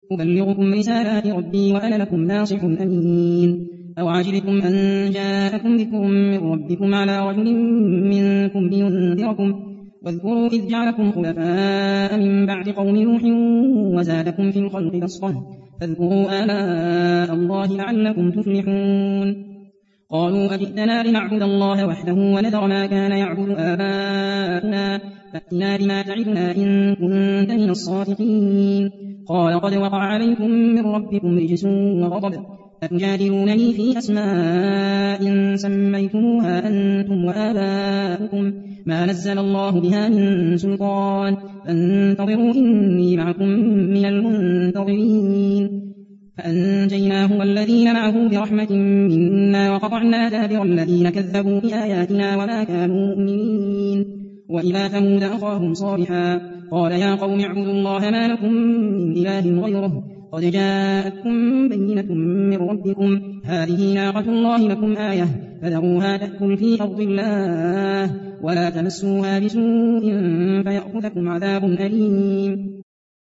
أبلغكم رسالات ربي وأنا لكم ناصح أمين. أو عجبتم أن جاءكم ذكر من ربكم على رجل منكم لينذركم واذكروا إذ جعلكم خلفاء من بعد قوم نوح وزادكم في الخلق بسطة فاذكروا آلاء الله لعلكم تفلحون. قالوا أجئتنا لنعبد الله وحده ونذر ما كان يعبد آباؤنا فأتنا بما تعدنا إن كنت من الصادقين. قال قد وقع عليكم من ربكم رجس وغضب أتجادلونني في أسماء سميتموها أنتم وآباؤكم ما نزل الله بها من سلطان فانتظروا إني معكم من المنتظرين. فأنجيناه والذين معه برحمة منا وقطعنا دابر الذين كذبوا بآياتنا وما كانوا مؤمنين. وإلى ثمود أخاهم صالحا قال يا قوم اعبدوا الله ما لكم من إله غيره قد جاءتكم بينة من ربكم هذه ناقة الله لكم آية فذروها تأكل في أرض الله ولا تمسوها بسوء فيأخذكم عذاب أليم.